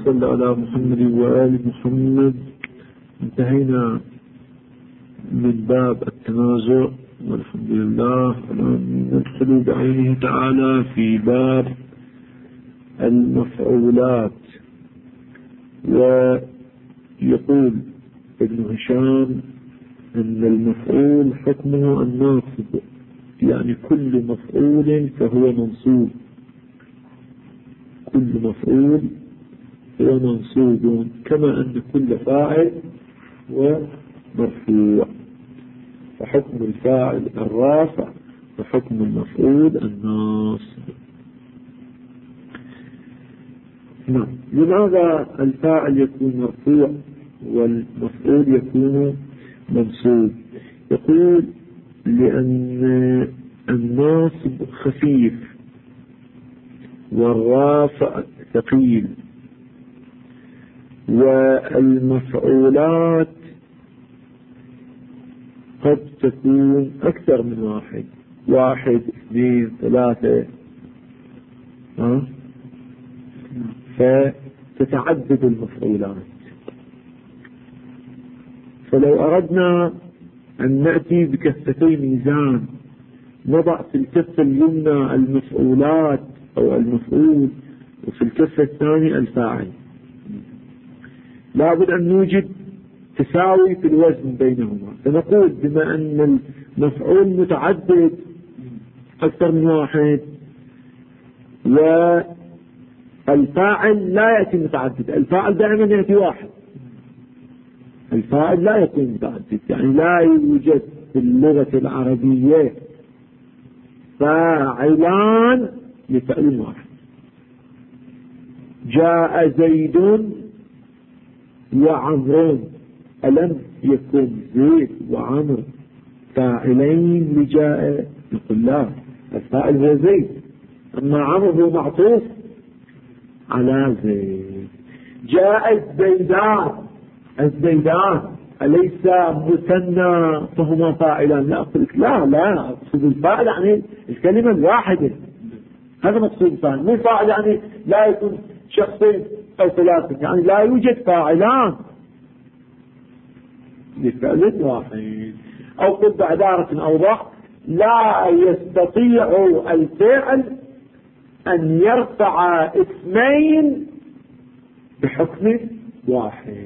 صل على محمد وآل محمد. انتهينا من باب التنازع، والحمد لله. ندخل بعينه تعالى في باب المفعولات. ويقول ابن هشام أن المفعول حكمه الناصب، يعني كل مفعول فهو منصوب، كل مفعول هو منصوب، كما أن كل فاعل هو مرفوع. فحكم الفاعل الرافع وحكم المفعول الناصب. نعم. لماذا الفاعل يكون مرفوع والمفعول يكون منصوب؟ يقول لأن الناصب خفيف والرافع ثقيل، والمفعولات قد تكون أكثر من واحد، 1 2 3، فتتعدد المفعولات. فلو أردنا أن نأتي بكفتي ميزان، نضع في الكفة اليمنى المفعولات أو المفعول، وفي الكفة الثانية الفاعل، لابد أن نوجد تساوي في الوزن بينهما. فنقول بما أن المفعول متعدد أكثر من واحد، والفاعل لا يأتي متعدد، الفاعل دائما يأتي واحد، الفاعل لا يكون متعدد، يعني لا يوجد في اللغة العربية فاعلان لفعل واحد. جاء زيد وعمر، ألم يكن زيد وعمر فاعلين لجاء؟ يقول لا، الفاعل هو زيد، أما عمر هو معطوف على زيد. جاء الزيدان أليس مثنى فهما فاعلان؟ لا، أقول لا أقصد الفاعل يعني الكلمة الواحدة، هذا مقصود الفاعل، مو فاعل يعني لا يكون شخصين أو 3، يعني لا يوجد فاعلان لفعل واحد. أو قل بعبارة أوضح، لا يستطيع الفعل أن يرفع اسمين بحكم واحد.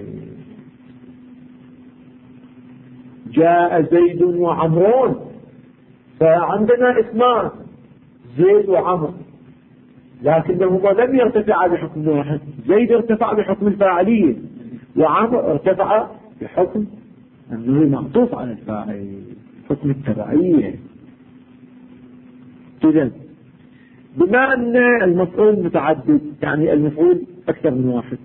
جاء زيد وعمرون، فعندنا اسمان زيد وعمر، لكنهما لم يرتفعا بحكم واحد. زيد ارتفع بحكم الفاعلية، وعمر ارتفع بحكم أنه معطوف على الفاعل، حكم التبعية. إذن بما أن المفعول متعدد، يعني المفعول أكثر من واحد،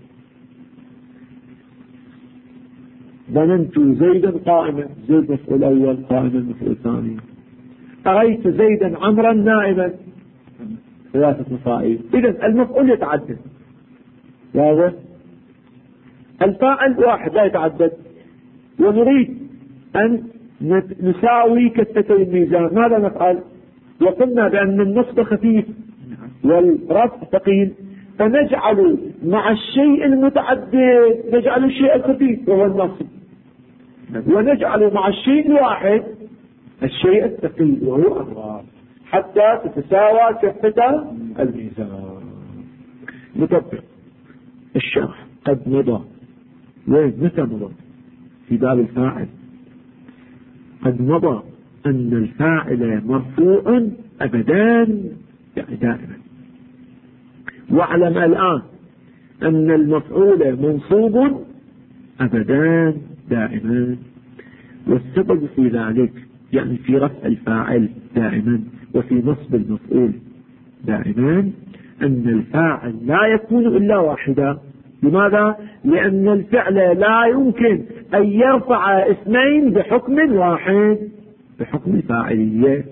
ظننت زيدا قائما، زيد مفعول أول، قائما مفعول ثاني. أريت زيدا عمرا نائما، 3 مفاعيل. إذن المفعول يتعدد، واضح؟ الفاعل واحد لا يتعدد، ونريد أن نساوي كفتي الميزان. ماذا نفعل؟ وقلنا بأن النصب خفيف والرفع ثقيل، فنجعل مع الشيء المتعدد نجعل الشيء الخفيف وهو النصب، ونجعل مع الشيء الواحد الشيء الثقيل وهو الرفع، حتى تتساوى كفة الميزان. نطبق الشرح. قد مضى، متى مضى؟ في باب الفاعل قد مضى أن الفاعل مرفوع أبدا، يعني دائما. واعلم الآن أن المفعول منصوب أبدا دائما. والسبب في ذلك، يعني في رفع الفاعل دائما وفي نصب المفعول دائما، أن الفاعل لا يكون إلا واحدا. لماذا؟ لأن الفعل لا يمكن أن يرفع اسمين بحكم واحد، بحكم الفاعلية.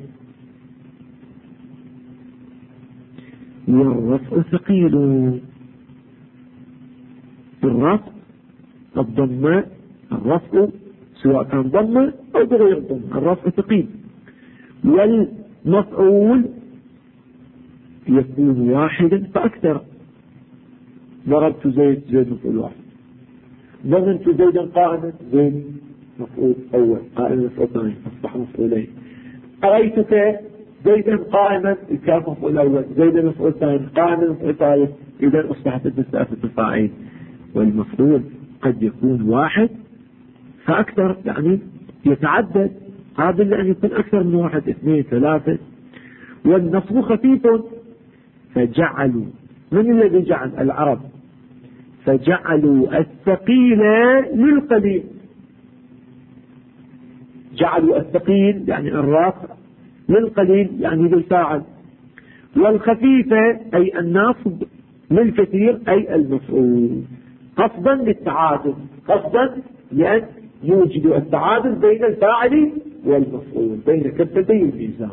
والرفع ثقيل، الرفع الضمة، الرفع سواء كان ضمة أو بغير ضمة، الرفع ثقيل. والمفعول يكون واحدا فأكثر، ضربت زيد، زيد مفعول واحد. ظننت زيدا قائما، زيد مفعول أول، قائما مفعول ثاني، أصبح مفعولين. أريتك زيدا قائما، الكاف مفعول أول، زيدا مفعول ثاني، قائما مفعول ثالث، إذا أصبحت ثلاثة مفاعيل. والمفعول قد يكون واحد فأكثر، يعني يتعدد، قابل لأن يكون أكثر من واحد، اثنين، ثلاثة. والنصب خفيف، فجعلوا، من الذي جعل؟ العرب، فجعلوا الثقيل للقليل. جعلوا الثقيل يعني الرافع للقليل يعني للفاعل، والخفيفة أي الناصب للكثير أي المفعول، قصدا للتعادل، قصدا لأن يوجد التعادل بين الفاعل والمفعول، بين كفتي الميزان.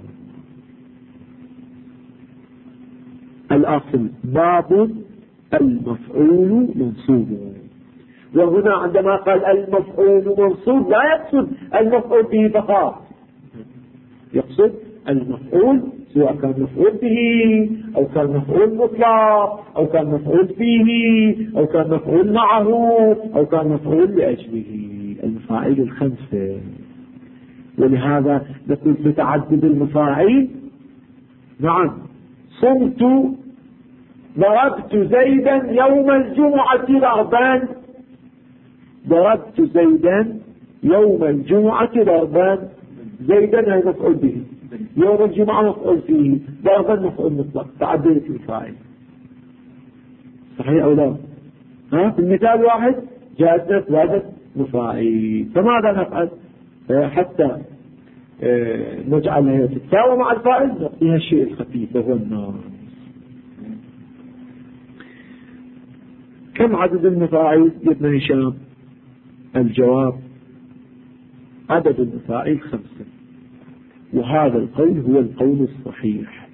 الأصل باب المفعول منصوب. وهنا عندما قال المفعول منصوب لا يقصد المفعول به فقط، يقصد المفعول سواء كان مفعول به أو كان مفعول مطلق أو كان مفعول فيه أو كان مفعول معه أو كان مفعول لأجله، المفاعيل الخمسة. ولهذا نقول في تعدد المفاعيل، نعم، صمت ضربت زيدا يوم الجمعة ضربان، ضربت زيدا يوم الجمعة ضربان، زيدا هي مفعول به، يوم الجمعة مفعول فيه، ضربا مفعول مطلق، تعددت الفاعل. صحيح أو لا؟ في المثال واحد جاءتنا ثلاثة مفاعيل، فماذا نفعل؟ حتى نجعلها تتساوى مع الفاعل، نعطيها الشيء الخفيف وهو النار. كم عدد المفاعيل يا ابن هشام؟ الجواب عدد المفاعيل 5، وهذا القول هو القول الصحيح.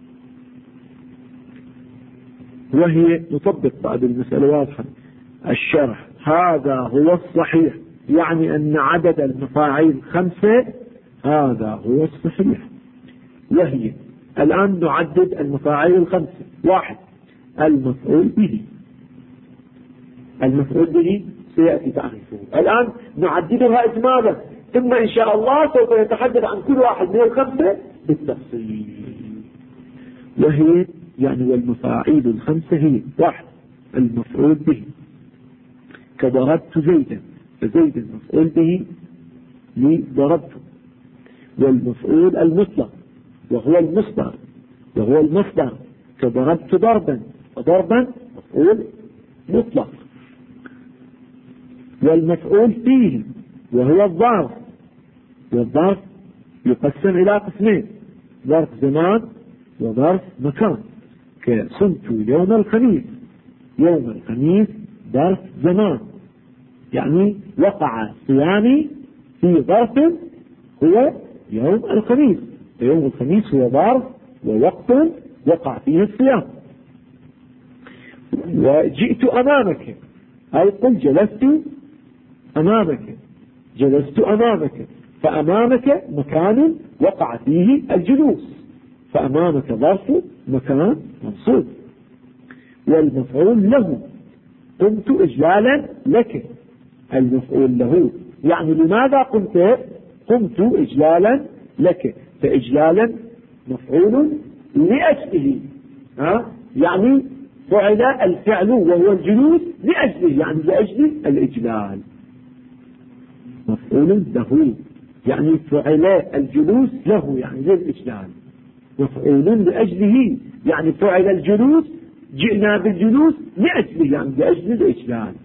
وهي نطبق بعد المسألة واضحة الشرح، هذا هو الصحيح، يعني أن عدد المفاعيل 5، هذا هو الصحيح. وهي الآن نعدد المفاعيل 5. 1 المفعول به، المفعول به سيأتي تعريفه، الآن نعددها إجمالا، ثم إن شاء الله سوف يتحدث عن كل واحد من ال5 بالتفصيل. وهي يعني والمفاعيل 5 هي: 1 المفعول به كضربت زيدا، فزيد المفعول به لضربته. والمفعول المطلق وهو المصدر، وهو المصدر كضربت ضربا، فضربا مفعول مطلق. والمفعول فيه وهو الظرف، والظرف يقسم إلى قسمين: ظرف زمان وظرف مكان. كصمت يوم الخميس، يوم الخميس ظرف زمان، يعني وقع صيامي في ظرف هو يوم الخميس، فيوم الخميس هو ظرف ووقت وقع فيه الصيام. وجئت أمامك، أي قل جلست أمامك، جلست أمامك، فأمامك مكان وقع فيه الجلوس، فأمامك ظرف مكان منصوب. والمفعول له قمت إجلالا لك، المفعول له يعني لماذا قمت إجلالا لك، فإجلالا مفعول لأجله، يعني فعل الفعل وهو الجلوس لأجله، يعني لأجل الإجلال. مفعول له يعني فعل الجلوس له يعني للإجلال. مفعول لأجله يعني فعل الجلوس، جئنا بالجلوس لأجله يعني لأجل الإجلال.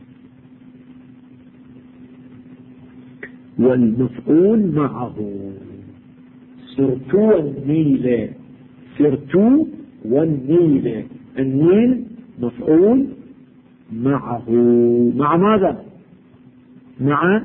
والمفعول معه سرت والنيل، سرت والنيل، النيل مفعول معه، مع ماذا؟ مع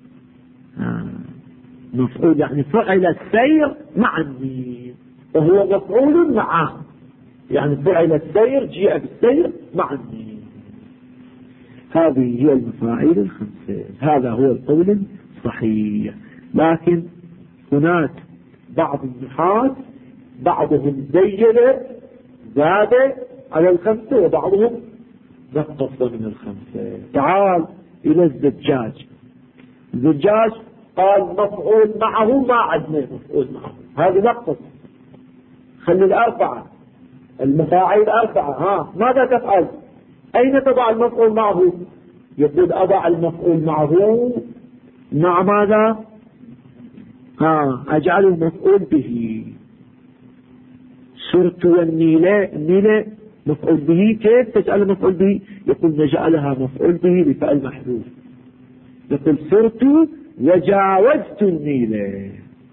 مفعول يعني فعل السير مع النيل، وهو مفعول معه، يعني فعل السير، جيء بالسير مع النيل. هذه هي المفاعيل 5، هذا هو القول الصحيح. لكن هناك بعض النحاة بعضهم زين زاد على 5 وبعضهم نقص من الخمسة. تعال إلى الزجاج. الزجاج قال مفعول معه، ما عندنا مفعول معه، هذا نقص. خلي الأربعة المفاعيل أربعة. ماذا تفعل؟ أين تضع المفعول معه؟ يقول أضع المفعول معه مع ماذا؟ أجعله مفعول به. سرت والنيلة، النيلة مفعول به. كيف تجعل مفعول به؟ يقول نجعلها مفعول به بفعل محذوف. يقول سرت وجاوزت النيلة،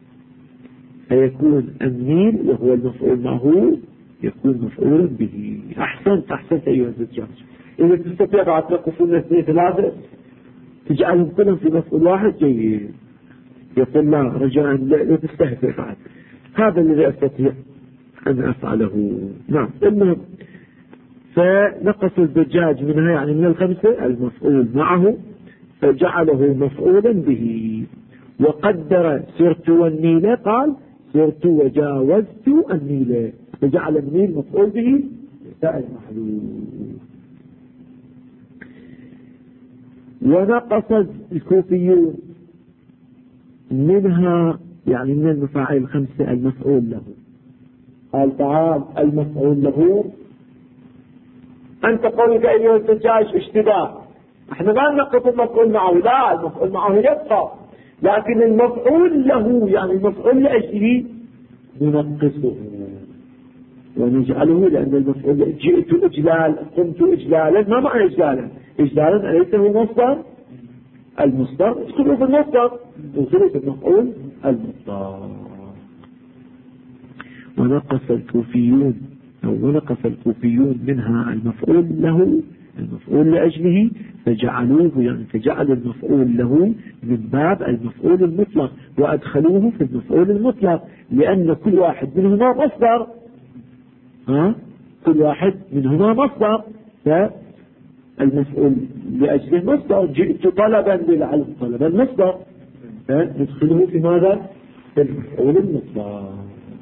فيكون النيل وهو المفعول معه يكون مفعول به. أحسنت أيها الزجاج. إذا تستطيع بعد تقفون اثنين ثلاثة تجعلهم كلهم في مفعول واحد جيد. يقول لا رجاء لا تستهزئ بعد. هذا الذي أستطيع أن أفعله. نعم. المهم فنقص الزجاج منها يعني من الخمسة المفعول معه فجعله مفعولا به. وقدر سرت والنيلة قال سرت وجاوزت النيلة، فجعل النيل مفعول به فاعل محذوف. ونقص الكوفيون منها يعني من المفاعيل الخمسة المفعول له. قال تعال المفعول له أنت قولك أيها الزجاج اشتباه، احنا ما ننقص المفعول معه، لا المفعول معه يبقى، لكن المفعول له يعني المفعول لأجله ننقصه ونجعله، لأن المفعول جئت إجلال قمت إجلالا، ما معنى إجلالا؟ إجلالا أليس هو مصدر؟ المصدر ادخلوا في المصدر، ادخلوا في المفعول المصدر. ونقص الكوفيون منها المفعول له المفعول لأجله فجعلوه يعني فجعل المفعول له من باب المفعول المطلق وأدخلوه في المفعول المطلق، لأن كل واحد منهما مصدر. كل واحد منهما مصدر، فالمفعول لأجله مصدر. جئت طلبا للعلم طلبا مصدر، فندخله في ماذا؟ في المفعول المطلق.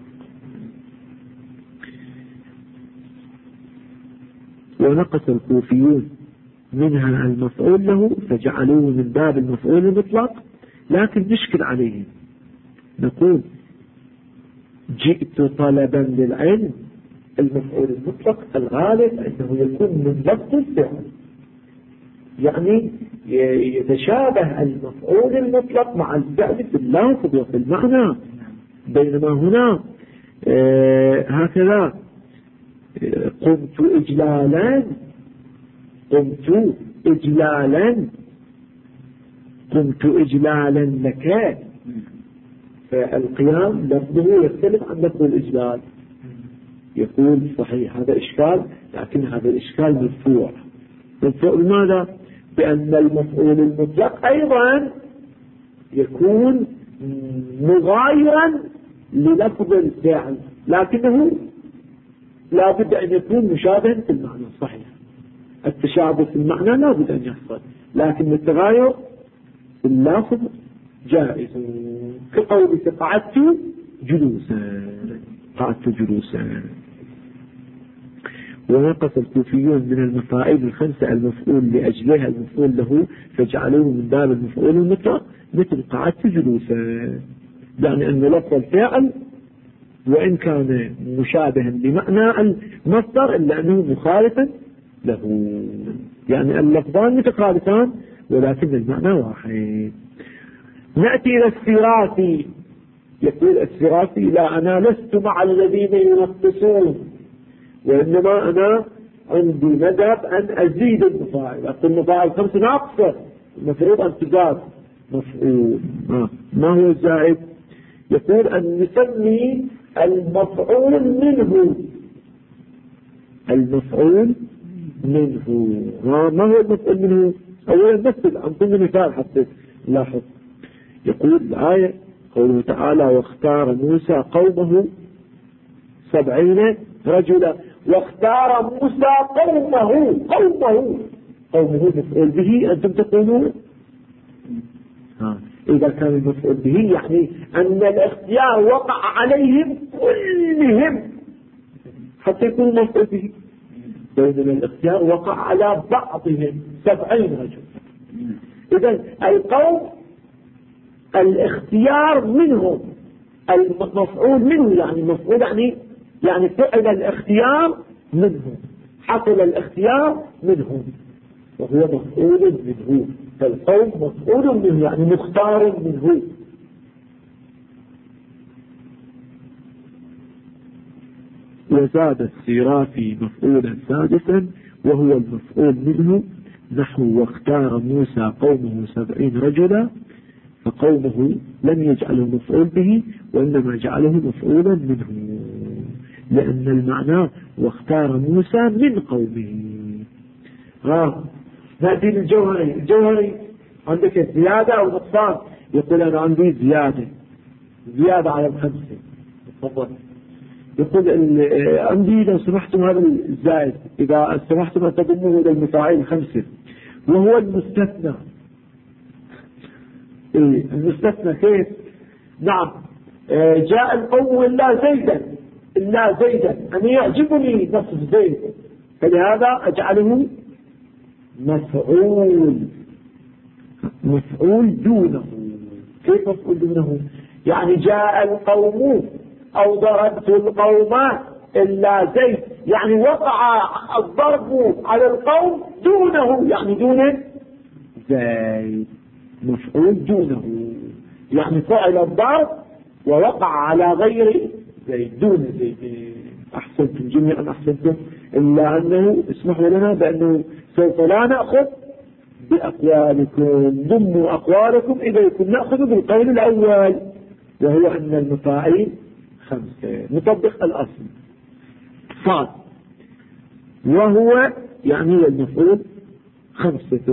ونقص الكوفيون منها المفعول له فجعلوه من باب المفعول المطلق، لكن نشكل عليهم نقول جئت طلبا للعلم، المفعول المطلق الغالب أنه يكون من لفظ الفعل، يعني يتشابه المفعول المطلق مع الفعل في اللفظ وفي المعنى، بينما هنا هكذا قمت إجلالا لك، فالقيام لفظه يختلف عن لفظ الإجلال. يقول صحيح هذا إشكال، لكن هذا الإشكال مرفوع بماذا؟ بأن المفعول المطلق أيضا يكون مغايرا للفظ الفعل، لكنه لا بد أن يكون مشابها في المعنى. صحيح التشابه في المعنى لا بد أن يحصل، لكن التغاير في اللفظ جائز، كقولك قعدت جلوسا. ونقص الكوفيون من المفاعيل الخمسة المفعول لأجلها المفعول له فجعلوه من باب المفعول المطلق، مثل قعدت جلوسا، يعني أن لفظ الفعل وإن كان مشابها لمعنى المصدر إلا أنه مخالفا له، يعني اللفظان متخالفان ولكن المعنى واحد. نأتي إلى السراسي. يقول السراسي لا أنا لست مع الذين ينقصون، وإنما أنا عندي مذهب أن أزيد المفاعل، أقول المفاعل 5 ناقصة، المفروض أن تزاد مفعول. ما هو الزائد؟ يقول أن نسمي المفعول منه. ما هو المفعول منه؟ أولا مثل أنظم مثال حتى لاحظ. يقول الآية قوله تعالى واختار موسى قومه 70 رجلا، واختار موسى قومه مفعول به، أنتم تقولون إذا كان المفعول به يعني أن الاختيار وقع عليهم كلهم حتى يكون مفعول به. بينما الاختيار وقع على بعضهم 70 رجل. إذن القوم الاختيار منهم، المفعول منه يعني مفعول يعني فعل الاختيار منهم، حصل الاختيار منهم وهو مفعول منه. فالقوم مفعول منه يعني مختار منه. وزاد السيرافي مفعولا سادسا وهو المفعول منه نحو واختار موسى قومه 70 رجلا، فقومه لم يجعله مفعول به وإنما جعله مفعولا منه، لأن المعنى واختار موسى من قومه. نأتي للجوهري. الجوهري عندك زيادة أو نقصان؟ يقول أنا عندي زيادة على الخمسة. تفضل. يقول عندي لو سمحتم هذا الزائد إذا سمحتم أن تضمه إلى المفاعيل 5 وهو المستثنى. المستثنى كيف؟ نعم، جاء القوم إلا زيدا أنا يعجبني نصف زيد، فلهذا أجعله مفعول دونه. كيف مفعول دونه؟ يعني جاء القوم أو ضربت القوم إلا زيد، يعني وقع الضرب على القوم دونه، يعني دون زيد. مفعول دونه يعني فعل الضرب ووقع على غير زيد دون زيد. أحسنتم جميعا أحسنتم، إلا أنه اسمحوا لنا بأنه سوف لا نأخذ بأقوالكم، ضموا أقوالكم إليكم، نأخذ بالقول الأول وهو أن المفاعيل 5. نطبق الأصل صاد وهو يعني المفعول 5.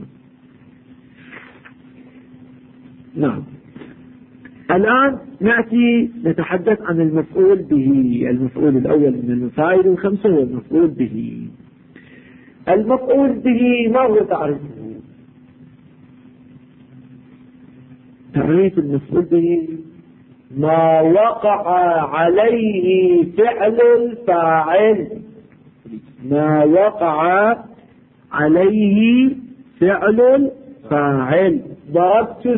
نعم. الآن نأتي نتحدث عن المفعول به. المفعول الأول من المفاعيل 5 هو المفعول به. المفعول به ما هو تعريفه؟ تعريف المفعول به ما وقع عليه فعل الفاعل، ما وقع عليه فعل الفاعل. ضربت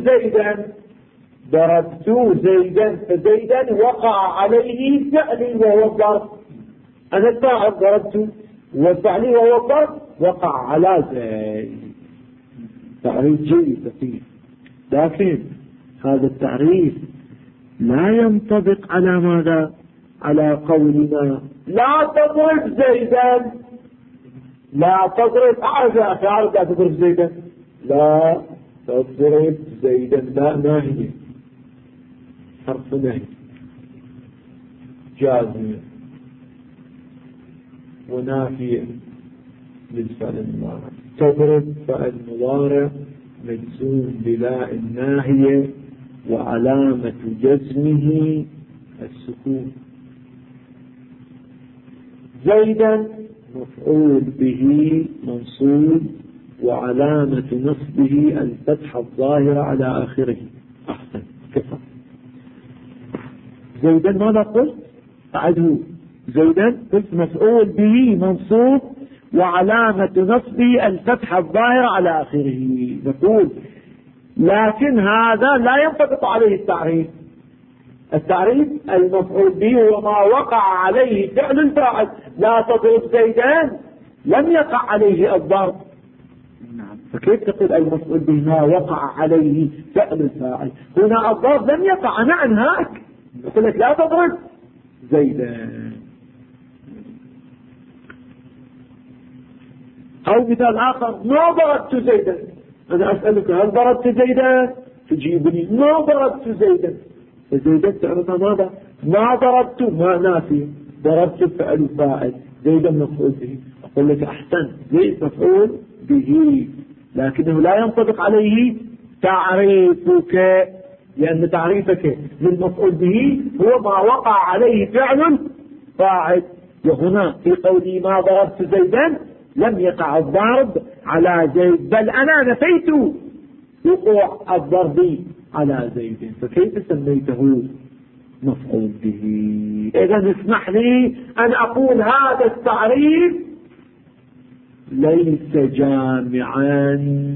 زيدا فزيدا وقع عليه فعلي وهو الضرب، أنا الفاعل ضربت وفعلي وهو الضرب وقع على زيد. تعريف جيد لطيف، لكن هذا التعريف لا ينطبق على ماذا؟ على قولنا لا تضرب زيدا، لا تضرب أعرف لا تضرب زيدا، لا تضرب زيدا، لا ناهية حرف نهي جازم ونافية للفعل المضارع. تضرب فعل مضارع مجزوم بلا الناهية وعلامة جزمه السكون. زيدا مفعول به منصوب وعلامة نصبه الفتحة الظاهرة على آخره. أحسن كفى. زيدا ماذا قلت؟ أعده. زيدا قلت مفعول به منصوب وعلامة نصبه الفتحة الظاهرة على آخره. نقول لكن هذا لا ينطبق عليه التعريف. التعريف المفعول به هو ما وقع عليه فعل الفاعل. لا تضرب زيدان لم يقع عليه الضرب، فكيف تقول المفعول به ما وقع عليه فعل الفاعل؟ هنا الضرب لم يقع، أنا أنهاك أقول لك لا تضرب زيدان. أو مثال آخر ما ضربت زيدا، أنا أسألك هل ضربت زيدا؟ تجيبني ما ضربت زيدا. زيدا تعرف ماذا؟ ما ضربت ما نافي، ضربت فعل فاعل، زيدا مفعول به. أقول لك أحسن، زيد مفعول به لكنه لا ينطبق عليه تعريفك، لأن تعريفك للمفعول به هو ما وقع عليه فعل فاعل. وهنا في قولي ما ضربت زيدا لم يقع الضرب على زيد، بل أنا نفيت وقوع الضرب على زيد، فكيف سميته مفعول به؟ إذا اسمح لي أن أقول هذا التعريف ليس جامعا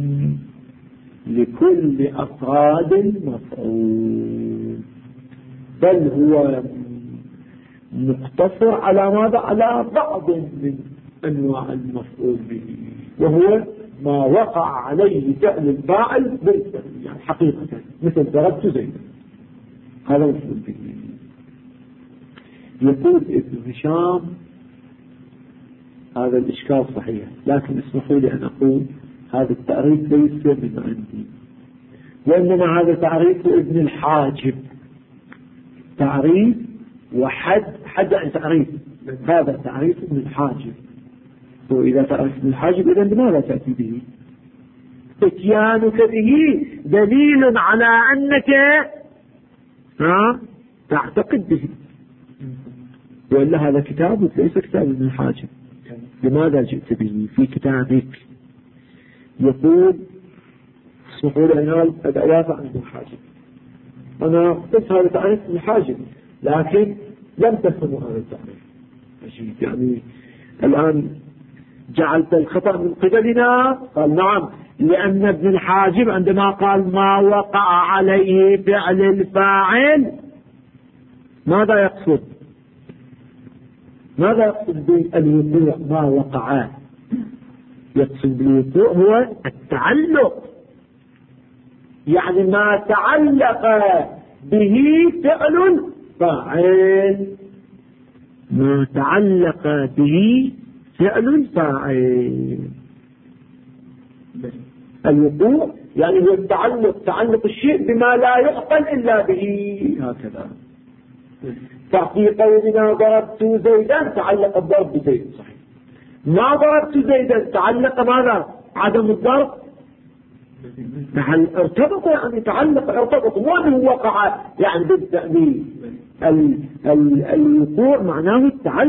لكل أفراد المفعول، بل هو مقتصر على ماذا؟ على بعض من أنواع المفعول به، وهو ما وقع عليه فعل الفاعل بالفعل، يعني حقيقة مثل ضربت زيدا، هذا مفعول به. يقول ابن هشام هذا الإشكال صحيح، لكن اسمحوا لي أن أقول هذا التعريف ليس من عندي، وإنما هذا تعريف ابن الحاجب، تعريف وحد يعني تعريف، هذا تعريف ابن الحاجب. وإذا تعرف ابن الحاجب إذن لماذا تأتي به؟ اتيانك به دليل على أنك تعتقد به، وإلا هذا كتابك ليس كتاب ابن الحاجب. لماذا جئت به في كتابك؟ يقول اسمحوا لي أن أدافع عن ابن الحاجب، أنا قلت هذا تعريف ابن الحاجب لكن لم تفهموا هذا التعريف. يعني الآن جعلت الخطأ من قبلنا. قال نعم، لأن ابن الحاجب عندما قال ما وقع عليه فعل الفاعل ماذا يقصد؟ ماذا يقصد بالوقوع؟ ما وقع يقصد بالوقوع هو التعلق، يعني ما تعلق به فعل فاعل، ما تعلق به فعل فاعل. الوقوع يعني هو تعلق الشيء بما لا يعقل إلا به، هكذا. ففي قولنا ضربت زيدا تعلق الضرب بزيد، صحيح. ما ضربت زيدا تعلق ماذا؟ عدم الضرب ارتبط، يعني تعلق ارتبط، وانه وقع يعني بالتأمين. الوقوع معناه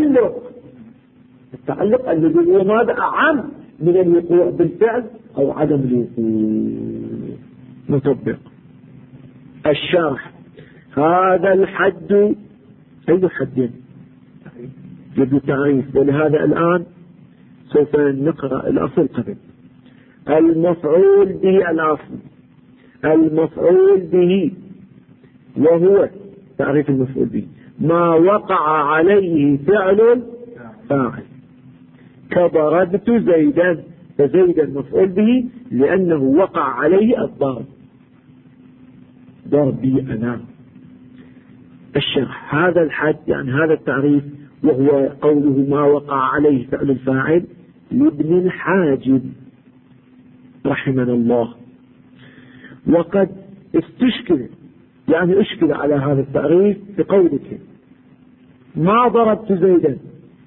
التعلق الذي هو ماذا؟ أعم من الوقوع بالفعل أو عدم الوقوع. نطبق الشرح. هذا الحد أي حد يبدو تعريف، ولهذا الآن سوف نقرأ الأصل قبل. المفعول به الأصل، المفعول به وهو تعريف المفعول به ما وقع عليه فعل فاعل، كضربت زيدا، فزيدا مفعول به لأنه وقع عليه الضرب، ضربي أنا. الشرح. هذا الحد يعني هذا التعريف وهو قوله ما وقع عليه فعل الفاعل لابن الحاجب رحمنا الله. وقد استشكل يعني اشكل على هذا التعريف بقولك ما ضربت زيدا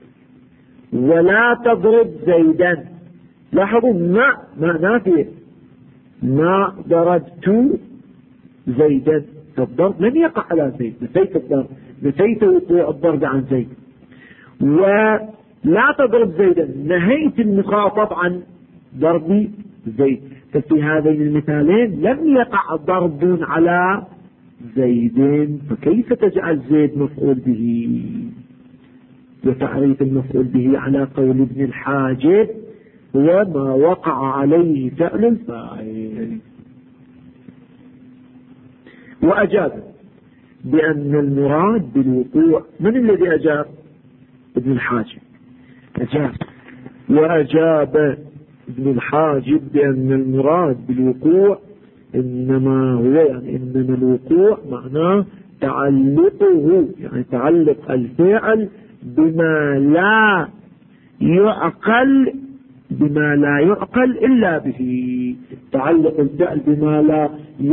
ولا تضرب زيدا. لاحظوا ما نافية، ما ضربت زيدا، فالضرب لم يقع على زيد، نسيت الضرب، نسيت وقوع الضرب عن زيد. ولا تضرب زيدا نهيت المخاطب عن ضرب زيد، ففي هذين المثالين لم يقع ضرب على زيد، فكيف تجعل زيد مفعول به؟ وتعريف المفعول به على قول ابن الحاجب هو ما وقع عليه فعل الفاعل. وأجاب بأن المراد بالوقوع، من الذي أجاب؟ ابن الحاجب أجاب. وأجاب ابن الحاجب بأن المراد بالوقوع إنما هو يعني إنما الوقوع معناه تعلقه، يعني تعلق الفعل بما لا يعقل إلا به، تعلق الفعل بما لا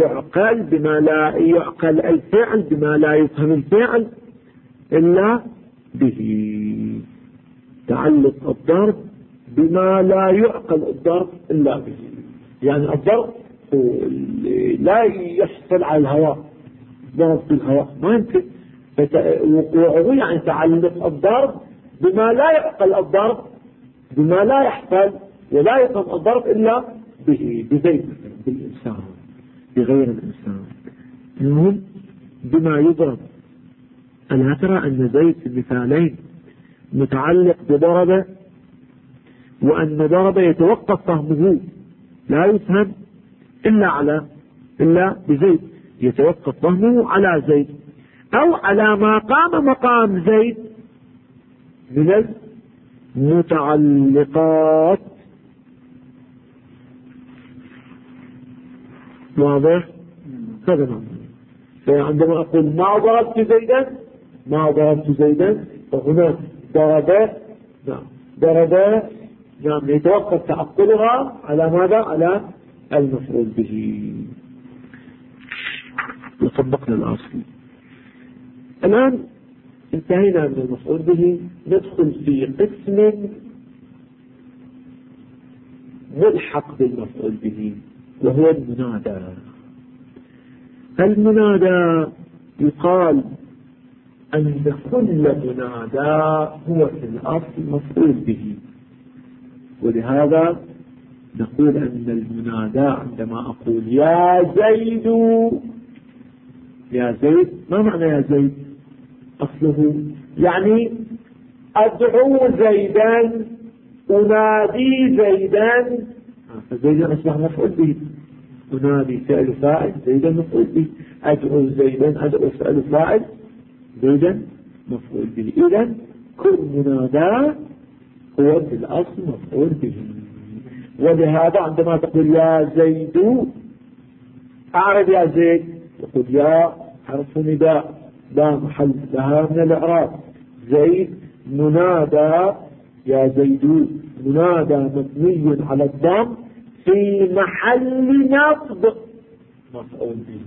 يعقل الفعل، بما لا يفهم الفعل إلا به، تعلق الضرب بما لا يعقل الضرب إلا به، يعني الضرب لا يحصل على الهواء، ضرب في الهواء ما يمكن، وقوعه يعني تعلق الضرب بما لا يعقل الضرب، بما لا يحصل ولا يفهم الضرب إلا به، بزيد بالإنسان بغير الإنسان. المهم بما يضرب. ألا ترى أن زيد في المثالين متعلق بضربه وأن ضرب يتوقف فهمه لا يفهم إلا بزيد، يتوقف فهمه على زيد أو على ما قام مقام زيد من المتعلقات. واضح؟ هذا معنى. فعندما أقول ما ضربت زيدا فهنا ضرب يتوقف تعقلها على ماذا؟ على المفعول به. وطبقنا الأصل. الآن انتهينا من المفعول به، ندخل في قسم ملحق بالمفعول به وهو المنادى. المنادى يقال أن كل منادى هو في الأصل مفعول به، ولهذا نقول أن المنادى عندما أقول يا زيد، ما معنى يا زيد؟ أصله يعني أدعو زيدا، أنادي زيدا، فزيدا أصبح مفعول به. أنادي فعل فاعل، زيدا مفعول به. أدعو زيدا، أدعو فعل فاعل، زيدا مفعول به. إذن كل منادى هو في الأصل مفعول به. ولهذا عندما تقول يا زيد، أعرف يا زيد، تقول يا حرف نداء لا محل لها من الإعراب، زيد منادى، يا زيد منادى مبني على الضم في محل نصب مفعول به،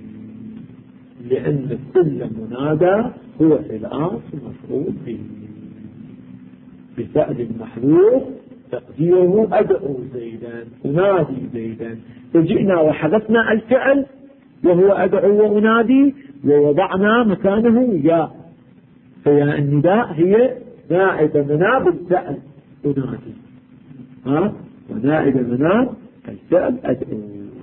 لأن كل منادى هو في الأصل مفعول به بفعل محذوف تقديره أدعو زيدا، أنادي زيدا. فجئنا وحذفنا الفعل وهو أدعو وأنادي ووضعنا مكانه يا، فيا النداء هي نائب مناب الفعل أنادي، ونائب مناب الفعل أدعو.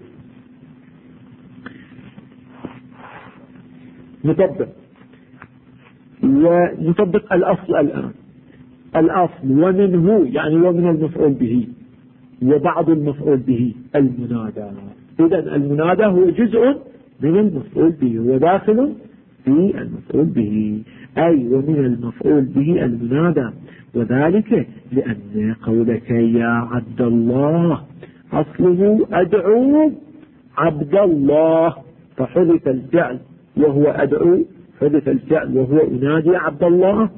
نطبق الأصل الآن. الأصل ومنه يعني ومن المفعول به وبعض المفعول به المنادى. إذن المنادى هو جزء من المفعول به وداخل في المفعول به، أي ومن المفعول به المنادى. وذلك لأن قولك يا عبد الله أصله أدعو عبد الله، فحذف الفعل وهو أدعو، حذف الفعل وهو أنادي عبد الله،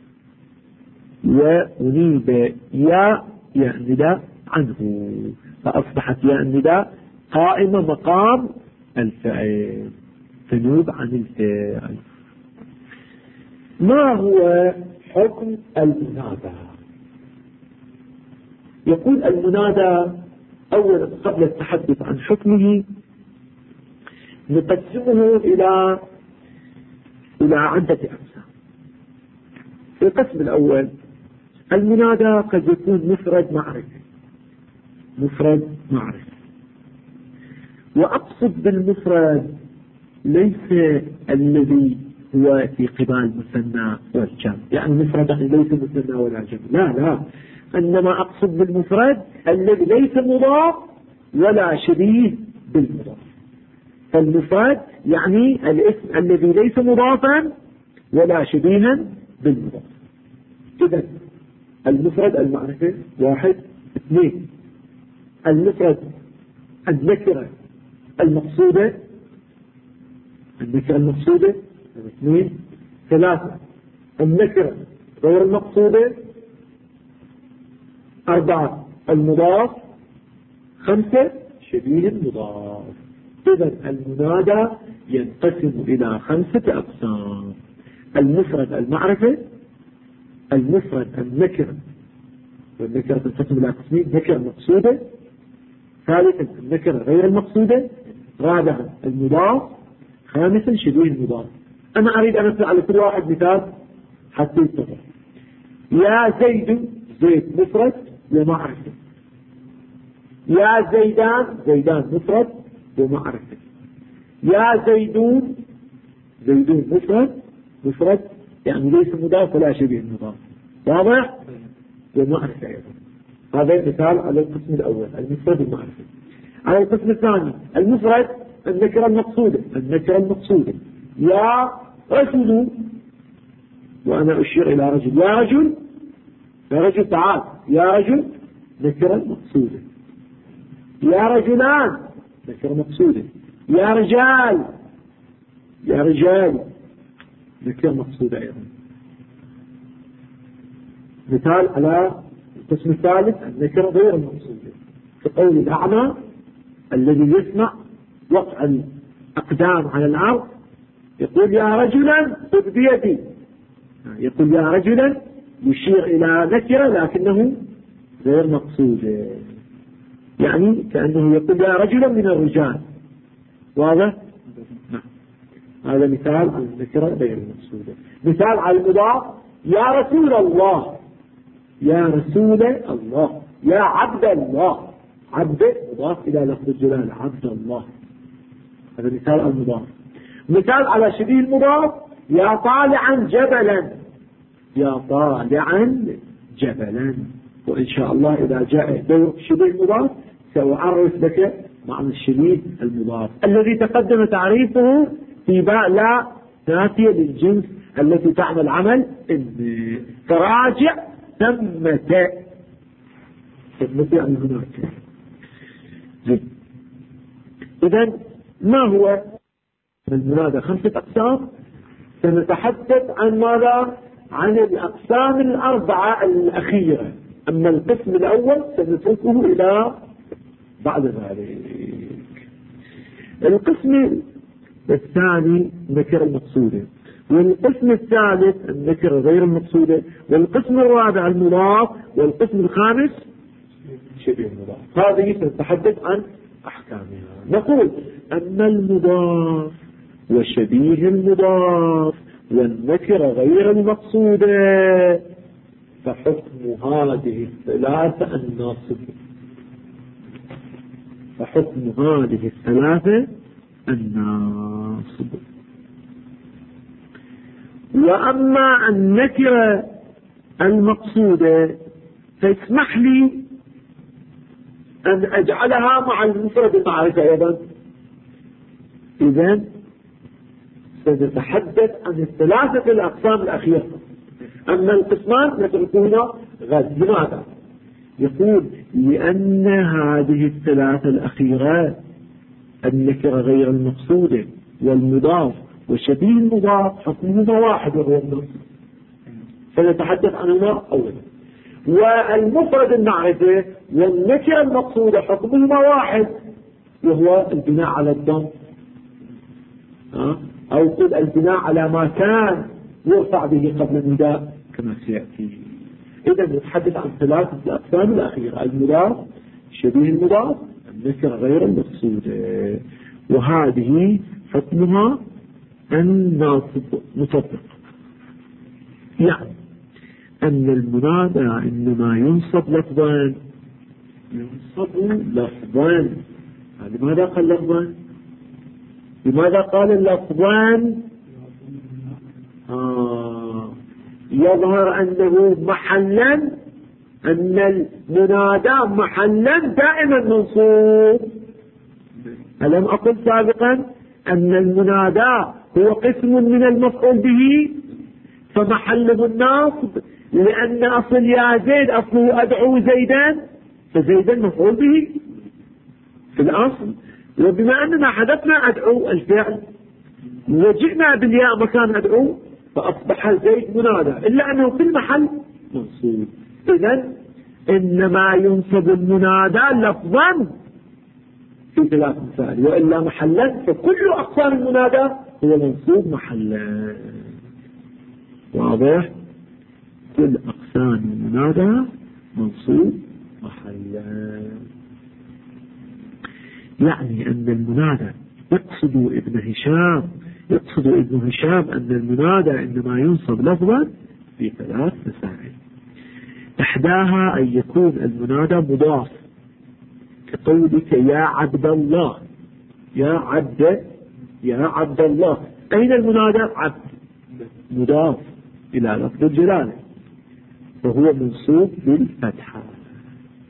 وأنيب يا نداء عنه، فأصبحت يا النداء قائمة مقام الفعل تنوب عن الفعل. ما هو حكم المنادى؟ يقول المنادى أولا قبل التحدث عن حكمه نقسمه إلى عدة أقسام. القسم الأول المنادى قد يكون مفرد معرفة، وأقصد بالمفرد ليس الذي هو في قبال مثنى والجمع، يعني مفرد ليس مثنى ولا جمع، لا، إنما أقصد بالمفرد الذي ليس مضاف ولا شبيه بالمضاف. فالمفرد يعني الاسم الذي ليس مضافا ولا شبيها بالمضاف. إذن المفرد المعرفة 1، 2 المفرد النكرة المقصودة 2، 3 النكرة غير المقصودة، 4 المضاف، 5 شبيه المضاف. إذن المنادى ينقسم إلى 5 أقسام: المفرد المعرفة، المفرد النكرة، والنكرة تنقسم إلى قسمين: نكرة مقصودة، ثالثا النكرة غير المقصودة، رابعا المضاف، خامسا شبيه المضاف. أنا أريد أن أطلع على كل واحد مثال حتى يتضح. يا زيد مفرد ومعرفة. يا زيدان مفرد ومعرفة. يا زيدون مفرد يعني ليس مضاف ولا شبيه مضاف، واضح؟ ومعرفة أيضا. هذا مثال على القسم الأول المفرد المعرفي. على القسم الثاني المفرد النكرة المقصودة. النكرة المقصودة يا رجل، وأنا أشير إلى رجل، يا رجل، يا رجل تعال، يا رجل نكرة مقصودة. يا رجلان نكرة مقصودة. يا رجال، يا رجال نكرة مقصودة أيضا. مثال على القسم الثالث النكرة غير المقصودة كقول الأعمى الذي يسمع وقع الأقدام على الأرض يقول يا رجلا خذ بيدي، يقول يا رجلا يشير إلى نكرة لكنه غير مقصودة، يعني كأنه يقول يا رجلا من الرجال. واضح؟ هذا مثال على النكرة غير المقصودة. مثال على المضاف يا رسول الله، يا رسول الله، يا عبد الله. عبد مضاف إلى لفظ الجلالة، عبد الله. هذا مثال على المضاف. مثال على شبيه المضاف يا طالعا جبلا، يا طالعا جبلا. وإن شاء الله إذا جاء دور شبيه المضاف سأعرف لك معنى الشبيه المضاف الذي تقدم تعريفه في باء لا نافية للجنس التي تعمل عمل فراجع ثمة يعني هناك. إذن ما هو المنادى؟ 5 أقسام. سنتحدث عن ماذا؟ عن الأقسام الأربعة الأخيرة. أما القسم الأول سنتركه إلى بعد ذلك. القسم الثاني النكرة المقصودة، والقسم الثالث النكرة غير المقصودة، والقسم الرابع المضاف، والقسم الخامس شبيه المضاف. هذه سنتحدث عن أحكامها. نقول أما المضاف وشبيه المضاف والنكرة غير المقصودة فحكم هذه الثلاثة الناصب. فحكم هذه الثلاثة الناصب. وأما النكرة المقصودة فاسمح لي أن أجعلها مع المفرد المعرفة أيضا. إذن سنتحدث عن الثلاثة الأقسام الأخيرة. أما القسمان نتركونه غد. لماذا؟ يقول لأن هذه الثلاثة الأخيرة النكرة غير المقصودة والمضاف وشبيه المضاف حكمهما واحد وهو النص، فنتحدث عنهما أولا. والمفرد المعرفة والنكرة المقصودة حكمهما واحد وهو البناء على الضم، أو قل البناء على ما كان يرفع به قبل النداء كما سيأتي. إذا نتحدث عن ثلاثة الأقسام الأخيرة: المضاف، شبيه المضاف، النكرة غير المقصودة، وهذه حكمها الناصب مطبق. يعني أن المنادى إنما ينصب لفظا، ينصب لفظا. لماذا قال لفظا؟ لماذا قال اللفظان؟ يظهر أنه محلا، أن المنادى محلا دائما منصوب. ألم أقل سابقا أن المنادى هو قسم من المفعول به فمحله الناصب، لأن أصل يا زيد أصله أدعو زيدا، فزيدا مفعول به في الأصل. وبما أننا حذفنا أدعو الفعل وجئنا بالياء مكان أدعو فأصبح زيد منادى، إلا أنه في المحل منصوب. إذن إنما ينصب المنادى لفظا في 3 مثال، وإلا محلا، فكل أقسام المنادى هو منصوب محلا. واضح؟ كل أقسام المنادى منصوب محلا. يعني أن المنادى يقصد ابن هشام أن المنادى إنما ينصب لفظا في 3 مسائل. إحداها أن يكون المنادى مضاف كقولك يا عبد الله، يا عبد الله. أين المنادى؟ عبد، مضاف إلى لفظ الجلالة، فهو منصوب بالفتحة.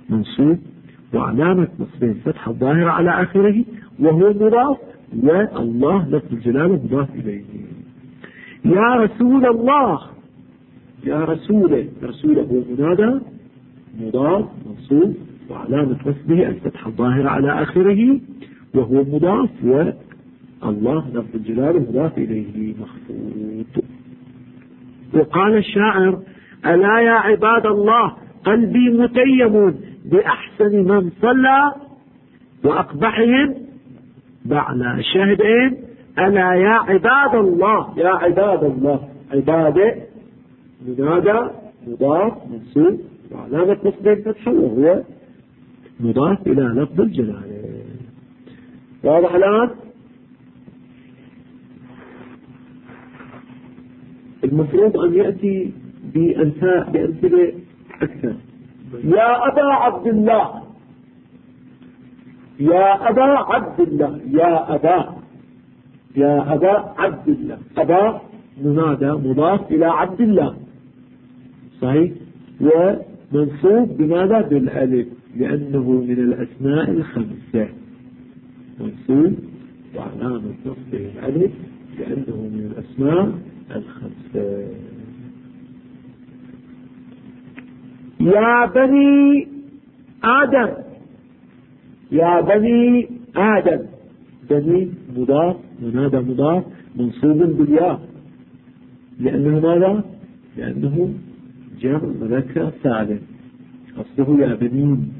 منصوب وعلامة نصبه الفتحة الظاهرة على آخره وهو مضاف، والله لفظ الجلالة مضاف إليه. يا رسول الله، يا رسوله، رسوله هو منادى مضاف منصوب وعلامة نصبه الفتحة الظاهرة على آخره وهو مضاف، والله لفظ الجلالة مضاف إليه مخفوض. وقال الشاعر: ألا يا عباد الله قلبي متيم بأحسن من صلى وأقبحهم بعلى شاهدين. ألا يا عباد الله، يا عباد الله، عبادة منادى مضاف منصوب وعلامة نصبه الفتحة وهو مضاف إلى لفظ الجلالة. واضح الآن؟ المفروض أن يأتي بأمثلة أكثر. يا أبا عبد الله، يا أبا عبد الله، يا أبا، يا أبا عبد الله. أبا منادى مضاف إلى عبد الله، صحيح، ومنصوب بماذا؟ بالألف، لأنه من الأسماء الخمسة، منصوب وعلامة نصبه الألف لأنه من الأسماء الخمسة. يا بني آدم، يا بني آدم، بني مضاف منادى مضاف منصوب بالياء، لأنه ماذا؟ لأنه جمع مذكر سالم، أصله يا بنين.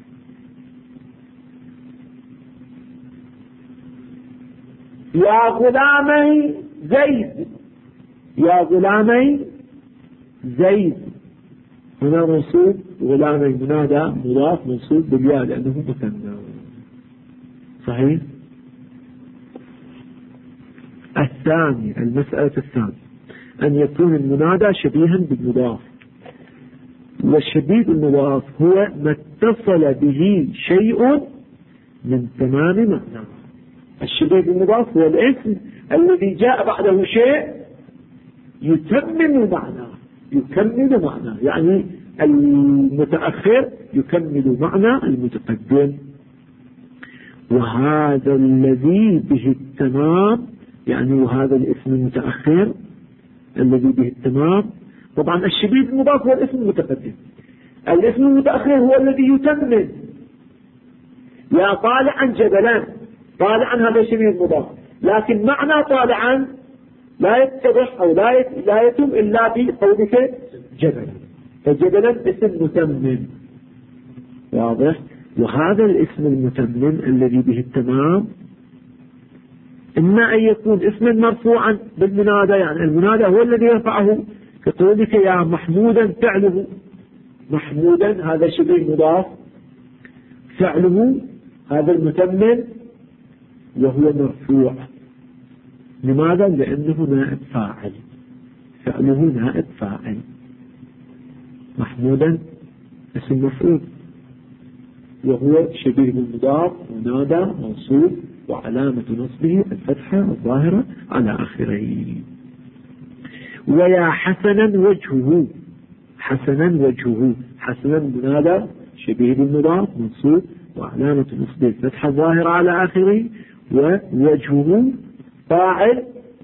يا غلامي زيد، يا غلامي زيد، هنا منصوب، غلامي منادى مضاف منصوب بالياء لأنه مثنى، صحيح. الثاني، المسألة الثانية، أن يكون المنادى شبيها بالمضاف، والشبيه بالمضاف هو ما اتصل به شيء من تمام معناه. الشبيه بالمضاف هو الاسم الذي جاء بعده شيء يتمم معناه، يكمل معناه، يعني المتأخر يكمل معنى المتقدم. وهذا الذي به التمام، يعني وهذا الاسم المتأخر الذي به التمام. طبعا الشبيه بالمضاف هو الاسم المتقدم، الاسم المتأخر هو الذي يتمم. يا طالعا جبلان، طالعا هذا شبيه المضاف، لكن معنى طالعا لا يتضح أو لا يتم إلا بقولك جبلا، فجبلا اسم متمم، واضح. وهذا الاسم المتمم الذي به التمام إما أن يكون اسما مرفوعا بالمنادى، يعني المنادى هو الذي يرفعه، كقولك يا محمودا فعله، محمودا هذا شبيه مضاف، فعله هذا المتمم وهو مرفوع. لماذا؟ لأنه نائب فاعل، فعله نائب فاعل. محمودا اسم مفعول وهو شبيه بالمضاف منادى منصوب وعلامة نصبه الفتحة الظاهرة على آخره. ويا حسنا وجهه، حسنا وجهه، حسنا منادى شبيه بالمضاف منصوب وعلامة نصبه الفتحة الظاهرة على آخره، ووجهه فاعل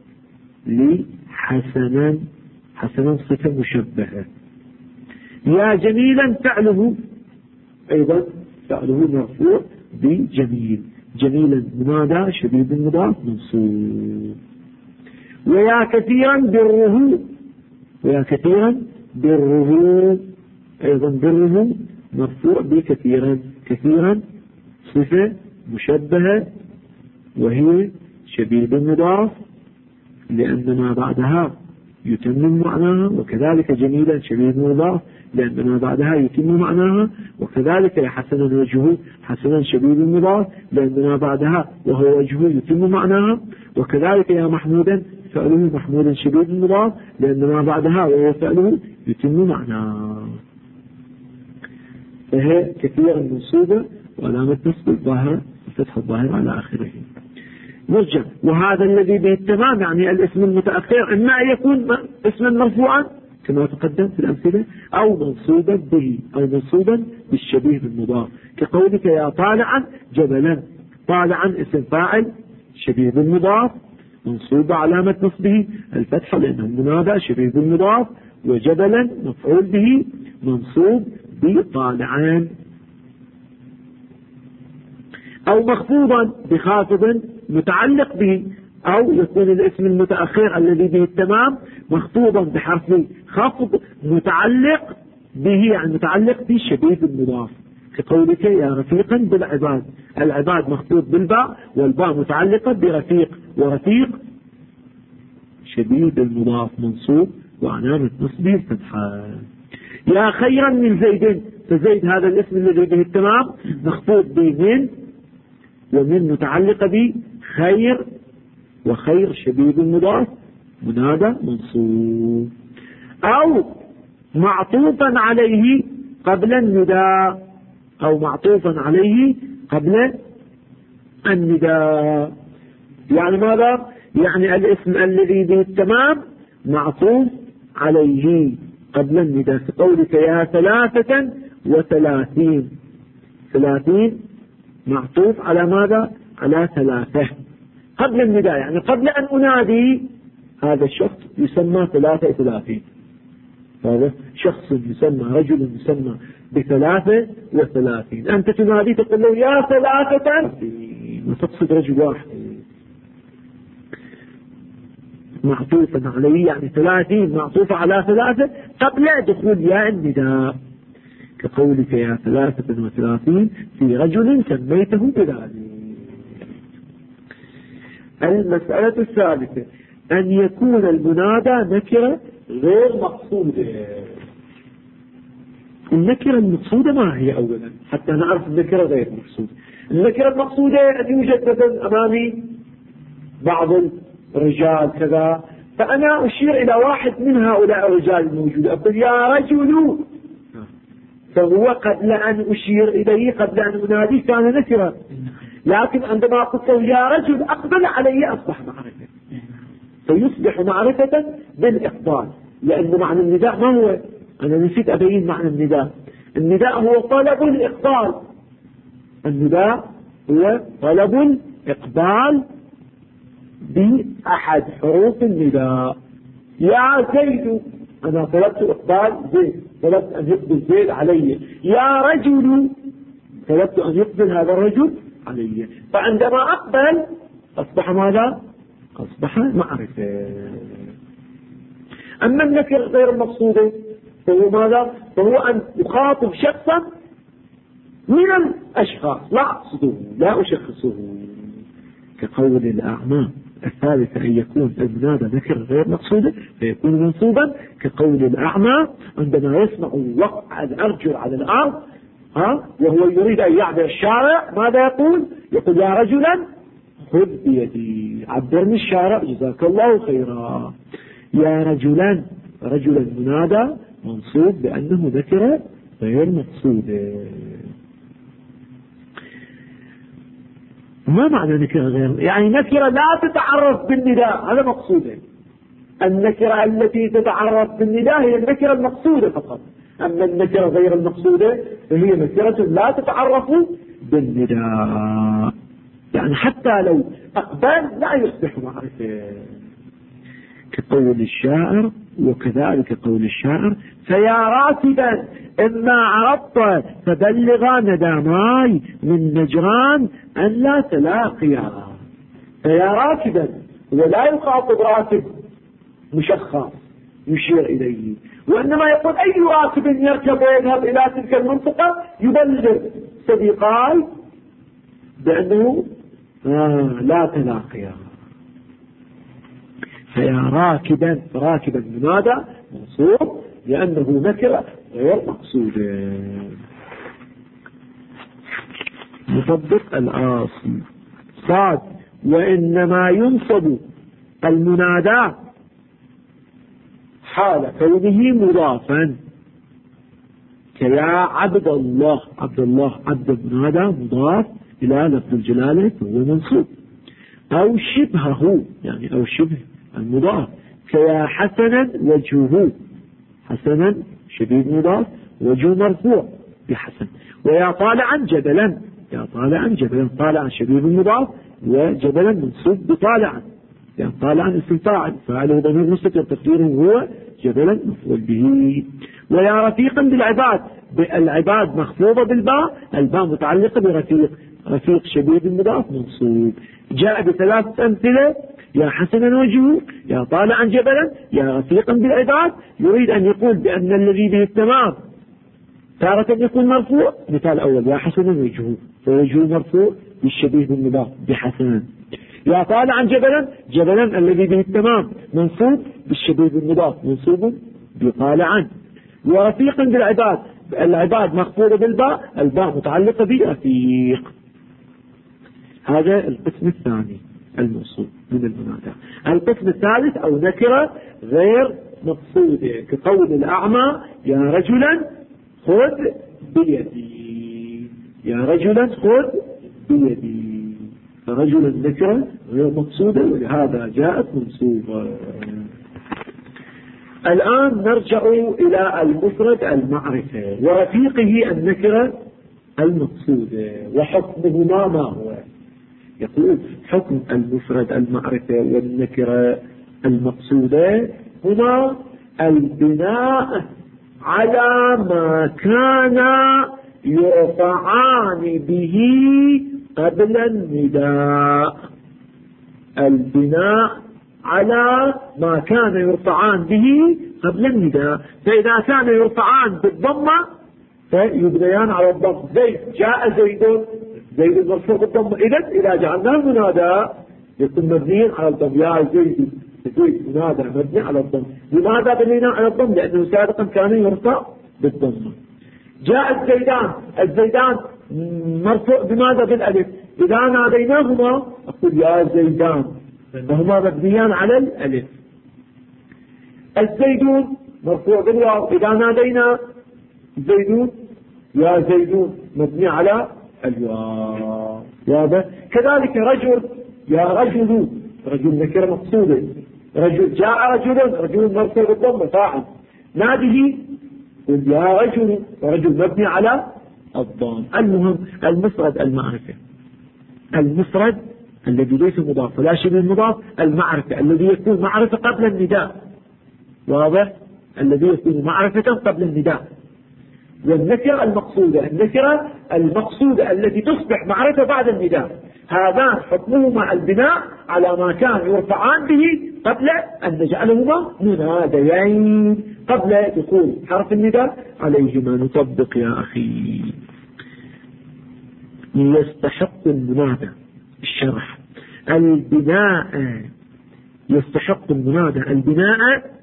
لحسنا، حسنا صفة مشبهة. يا جميلا فعله، أيضا فعله مرفوع بجميل، جميلا منادى شبيه بالمضاف منصوب. ويا كثيرا بره، ويا كثيرا بره، أيضا بره مرفوع بكثيرا، كثيرا صفة مشبهة وهي شبيه بالمضاف لأن ما بعدها يتمم معناها، وكذلك جميلا شبيه بالمضاف لأن ما بعدها يتم معناها، وكذلك يا حسنا وجهه، حسنا شبيه بالمضاف لأن ما بعدها وهو وجهه يتم معناها، وكذلك يا محمودا فعله محمودا شبيه بالمضاف لأن ما بعدها وهو فعله يتم معناها. فهي كثيرا منصوبة وعلامة نصب الظاهرة الفتحة الظاهرة على آخره. نرجع. وهذا الذي به التمام يعني الاسم المتأخر إما أن يكون اسما مرفوعا كما تقدم في الأمثلة، أو منصوبا به، أو منصوبا بالشبيه بالمضاف، كقولك يا طالعا جبلا. طالعا اسم فاعل شبيه بالمضاف، منصوب علامة نصبه الفتحة لأنه منادى شبيه بالمضاف، وجبلا مفعول به منصوب بطالعا. أو مخفوضا بخافض متعلق به، أو يكون الاسم المتأخر الذي به التمام مخفوضا بحرف خفض متعلق به، يعني متعلق بالشبيه بالمضاف، كقولك يا رفيقا بالعباد. العباد مخفوض بالباء، والباء متعلقة برفيق، ورفيق شبيه بالمضاف منصوب وعلامة نصبه الفتحة. يا خيرا من زيد، فزيد هذا الاسم الذي به التمام مخفوض بمن، ومن متعلقة بخير، وخير شبيه بالمضاف منادى منصوب. أو معطوفا عليه قبل النداء، أو معطوفا عليه قبل النداء، يعني ماذا؟ يعني الاسم الذي به التمام معطوف عليه قبل النداء، كقولك يا 33، 30 معطوف على ماذا؟ على 3 قبل النداء، يعني قبل أن أنادي هذا الشخص يسمى 33. هذا شخص يسمى، رجل يسمى ب33. أنت تنادي تقول له يا 33 وتقصد رجل واحد. معطوفا عليه يعني 30 معطوفة على 3 قبل دخول ياء النداء، كقولك يا 33 في رجل سميته بذلك. المسألة الثالثة أن يكون المنادى نكرة غير مقصودة. النكرة المقصودة ما هي أولا حتى نعرف النكرة غير مقصودة؟ النكرة المقصودة أن يوجد مثلا أمامي بعض الرجال كذا، فأنا أشير إلى واحد من هؤلاء الرجال الموجود، أقول يا رجل، فهو قبل أن أشير إليه قبل أن أنادي كان نكرة، لكن عندما قلت له يا رجل أقبل علي أصبح معرفة، فيصبح معرفة بالإقبال، لأن معنى النداء ما هو؟ أنا نسيت أبين معنى النداء. النداء هو طلب الإقبال، النداء هو طلب الإقبال بأحد حروف النداء. يا زيد، أنا طلبت إقبال زيد، طلبت أن يقبل زيد علي. يا رجل، طلبت أن يقبل هذا الرجل علي، فعندما أقبل أصبح ماذا؟ أصبح معرفة. أما النكر غير المقصودة فهو ماذا؟ فهو أن يخاطب شخصا من الأشخاص لا أقصده لا أشخصه، كقول الأعمى. الثالثة أن يكون المنادى نكر غير مقصودة فيكون منصوبا، كقول الأعمى عندما يسمع وقع الأرجل على الأرض وهو يريد أن يعبر الشارع ماذا يقول؟ يقول يا رجلا خذ بيدي عبرني الشارع جزاك الله خيرا. يا رجلا، رجلا منادى منصوب بأنه نكرة غير مقصودة. ما معنى نكرة غير؟ يعني نكرة لا تتعرف بالنداء، هذا مقصودة. النكرة التي تتعرف بالنداء هي النكرة المقصودة فقط، أما النكرة غير المقصودة فهي نكرة لا تتعرف بالنداء، يعني حتى لو أقبل لا يصبح معرفة، كقول الشاعر. وكذلك قول الشاعر فيا راكبا إما عرضت فبلغا نداماي من نجران أن لا تلاقيا. فيا راكبا، ولا يخاطب راكب مشخص يشير إليه، وإنما يقول أي راكب يركب ويذهب إلى تلك المنطقة يبلغ صديقاي بأنه لا تلاقيا. فيا راكبا، راكبا منادى منصوب لأنه نكرة غير مقصودة. نطبق الأصل صاد. وإنما ينصب المنادى حال كونه مضافا، كيا عبد الله. عبد الله عبد المنادى مضاف إلى لفظ الجلالة فهو منصوب. أو شبهه، يعني أو شبه المضاف، كيا حسنا وجهه. حسنا شبيه مضاف وجه مرفوع بحسن. ويا طالعا جبلا، يا طالعا جبلا، طالعا شبيه مضاف وجبلا منصوب بطالعا، يعني طالعا اسم فاعل، فاعله ضمير مستتر تقديره هو جبلا مفعول به. ويا رفيقا بالعباد، العباد مخفوضة بالباء، الباء متعلقة برفيق، رفيق شبيه بالمضاف منصوب. جاء بثلاثة أمثلة: يا حسنا وجهه، يا طالعا جبلا، يا رفيقا بالعباد. يريد أن يقول بأن الذي به التمام تارة يكون مرفوع. مثال أول: يا حسنا وجهه، فوجهه مرفوع بالشبيه بالمضاف بحسنا. يا طالعا جبلا، جبلا الذي به التمام منصوب بالشبيه بالمضاف منصوب بطالعا. ورفيقا بالعباد، العباد مخفوضة بالباء، الباء متعلقة برفيق. هذا القسم الثاني الموصول من المنادى. القسم الثالث أو نكرة غير مقصودة، كقول الأعمى: يا رجلا خذ بيدي، يا رجلا خذ بيدي. فرجلا نكرة غير مقصودة ولهذا جاءت منصوبة. الآن نرجع إلى المفرد المعرفة ورفيقه النكرة المقصودة وحكمهما ما هو. يقول: حكم المفرد المعرفة والنكرة المقصودة هما البناء على ما كان يرفعان به قبل النداء، البناء على ما كان يرفعان به قبل النداء. فإذا كان يرفعان بالضمة فيبنيان على الضم. زيد، جاء زيد، زيد مرفوع بالضمة. إذا جعلناه منادى يكون مبنيا على الضم. يا زيد، زيد منادى مبني على الضم. لماذا بنينا على الضم؟ لأنه سابقا كان يرفع بالضمة. جاء الزيدان، الزيدان مرفوع بماذا؟ بالألف. إذا ناديناهما أقول يا زيدان، فهما مبنيان على الألف. الزيدون مرفوع بالواو، إذا نادينا زيدون يا زيدون مبني على الواو. واضح؟ كذلك رجل، يا رجل، رجل نكرة مقصودة. رجل، جاء رجل، رجل مرفوع بالضمة فاعل. ناده قل يا رجل، ورجل مبني على الضم. المهم المفرد المعرفة، المفرد الذي ليس مضاف ولا شبه مضاف، المعرفة الذي يكون معرفة قبل النداء. واضح؟ الذي يكون معرفة قبل النداء. والنكرة المقصودة، النكرة المقصودة التي تصبح معرفة بعد النداء. هذان حكمهما البناء على ما كان يرفعان به قبل أن نجعلهما مناديين، قبل دخول حرف النداء عليهما. نطبق يا أخي. يستحق المنادى الشرح البناء، يستحق المنادى البناء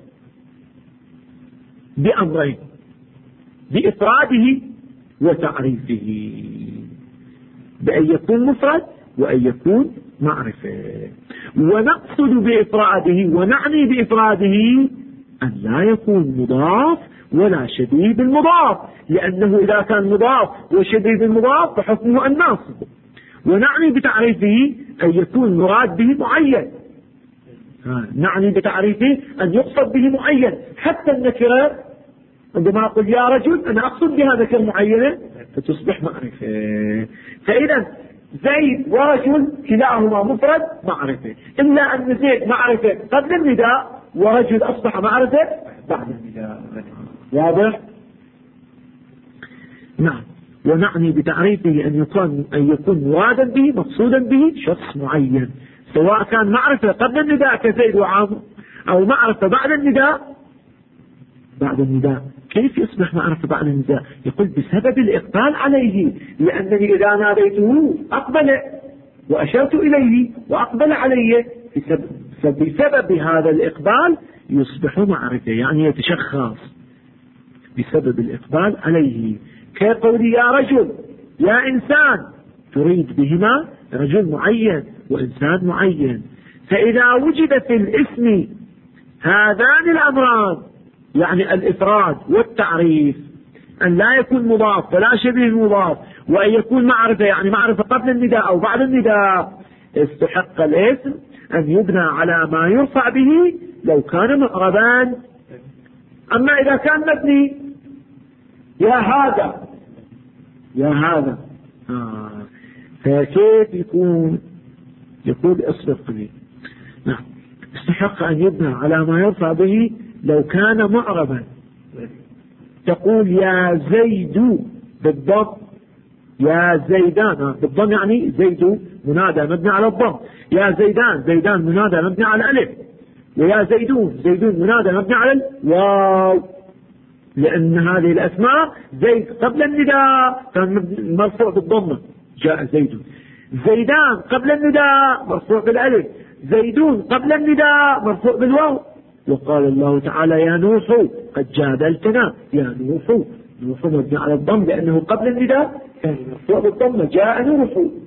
بأمرين: بإفراده وتعريفه، بأن يكون مفرد وأن يكون معرفة. ونقصد بإفراده ونعني بإفراده أن لا يكون مضاف ولا شبيه بالمضاف، لأنه إذا كان مضاف وشبيه بالمضاف فحكمه الناصب. ونعني بتعريفه أن يكون مراد به معين، نعني بتعريفه أن يقصد به معين. حتى النكرة عندما أقول يا رجل أنا أقصد بها نكرة معينة فتصبح معرفة. فإذا زيد ورجل كلاهما مفرد معرفة، إلا أن زيد معرفة قبل النداء ورجل أصبح معرفة بعد النداء. واضح؟ نعم. ونعني بتعريفه أن يكون مرادا به مقصودا به شخص معين، سواء كان معرفة قبل النداء كزيد وعامر، أو معرفة بعد النداء. بعد النداء كيف يصبح معرفة بعد النداء؟ يقول بسبب الإقبال عليه، لأنني إذا ناديته أقبل وأشرت إليه وأقبل علي، بسبب هذا الإقبال يصبح معرفة، يعني يتشخص بسبب الإقبال عليه. كقولي يا رجل يا إنسان، تريد بهما رجل معين وإنسان معين. فإذا وجد في الاسم هذان الأمران، يعني الإفراد والتعريف، أن لا يكون مضاف ولا شبيه مضاف، وأن يكون معرفة، يعني معرفة قبل النداء أو بعد النداء، استحق الاسم أن يبنى على ما يرفع به لو كان مقربا أما إذا كان مبني يا هذا يا هذا فكيف يكون؟ يقول اصرف لي. نعم. استحق أن يبنى على ما يرفع به لو كان معربا. تقول يا زيد بالضم، يا زيدان بالضم، يعني زيد منادى مبني على الضم، يا زيدان زيدان منادى مبني على الألف، ويا زيدون زيدون منادى مبني على الواو، لأن هذه الأسماء زيد قبل النداء كان مرفوع بالضمة جاء زيد، زيدان قبل النداء مرفوع بالألف، زيدون قبل النداء مرفوع بالواو. وقال الله تعالى يا نوح قد جادلتنا، يا نوح، نوح مبني على الضم لأنه قبل النداء كان مرفوع بالضمة جاء نوح.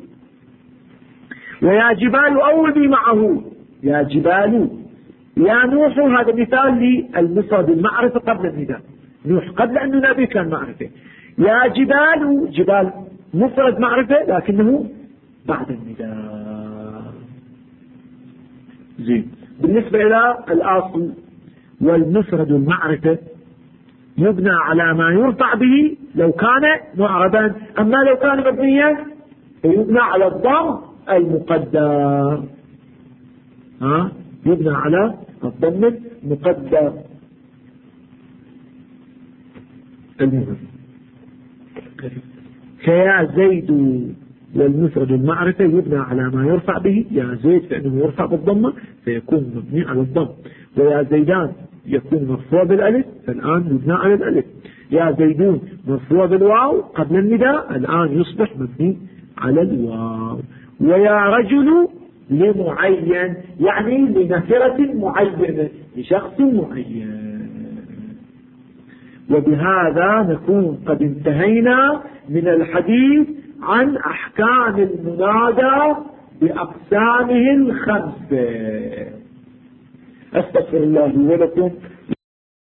ويا جبال أوبي معه، يا جبال، يا نوح هذا مثال للمفرد المعرفة قبل النداء، نوح قبل أن نبي كان معرفة، يا جبال، جبال مفرد معرفة لكنه بعد النداء. زين. بالنسبة إلى الأصل والمفرد المعرفة يبنى على ما يرفع به لو كان معربا، أما لو كان مبنيا فيبنى على الضم المقدر. يبنى على الضم المقدر. كيا زيد والمفرد المعرفة يبنى على ما يرفع به، يا زيد فإنه يرفع بالضمة فيكون مبني على الضم، ويا زيدان يكون مرفوع بالألف فالآن يبنى على الألف، يا زيدون مرفوع بالواو قبل النداء الآن يصبح مبني على الواو، ويا رجل لمعين يعني لنكرة معينة لشخص معين. وبهذا نكون قد انتهينا من الحديث عن أحكام المنادى بأقسامه الخمسة. أستغفر الله ولكم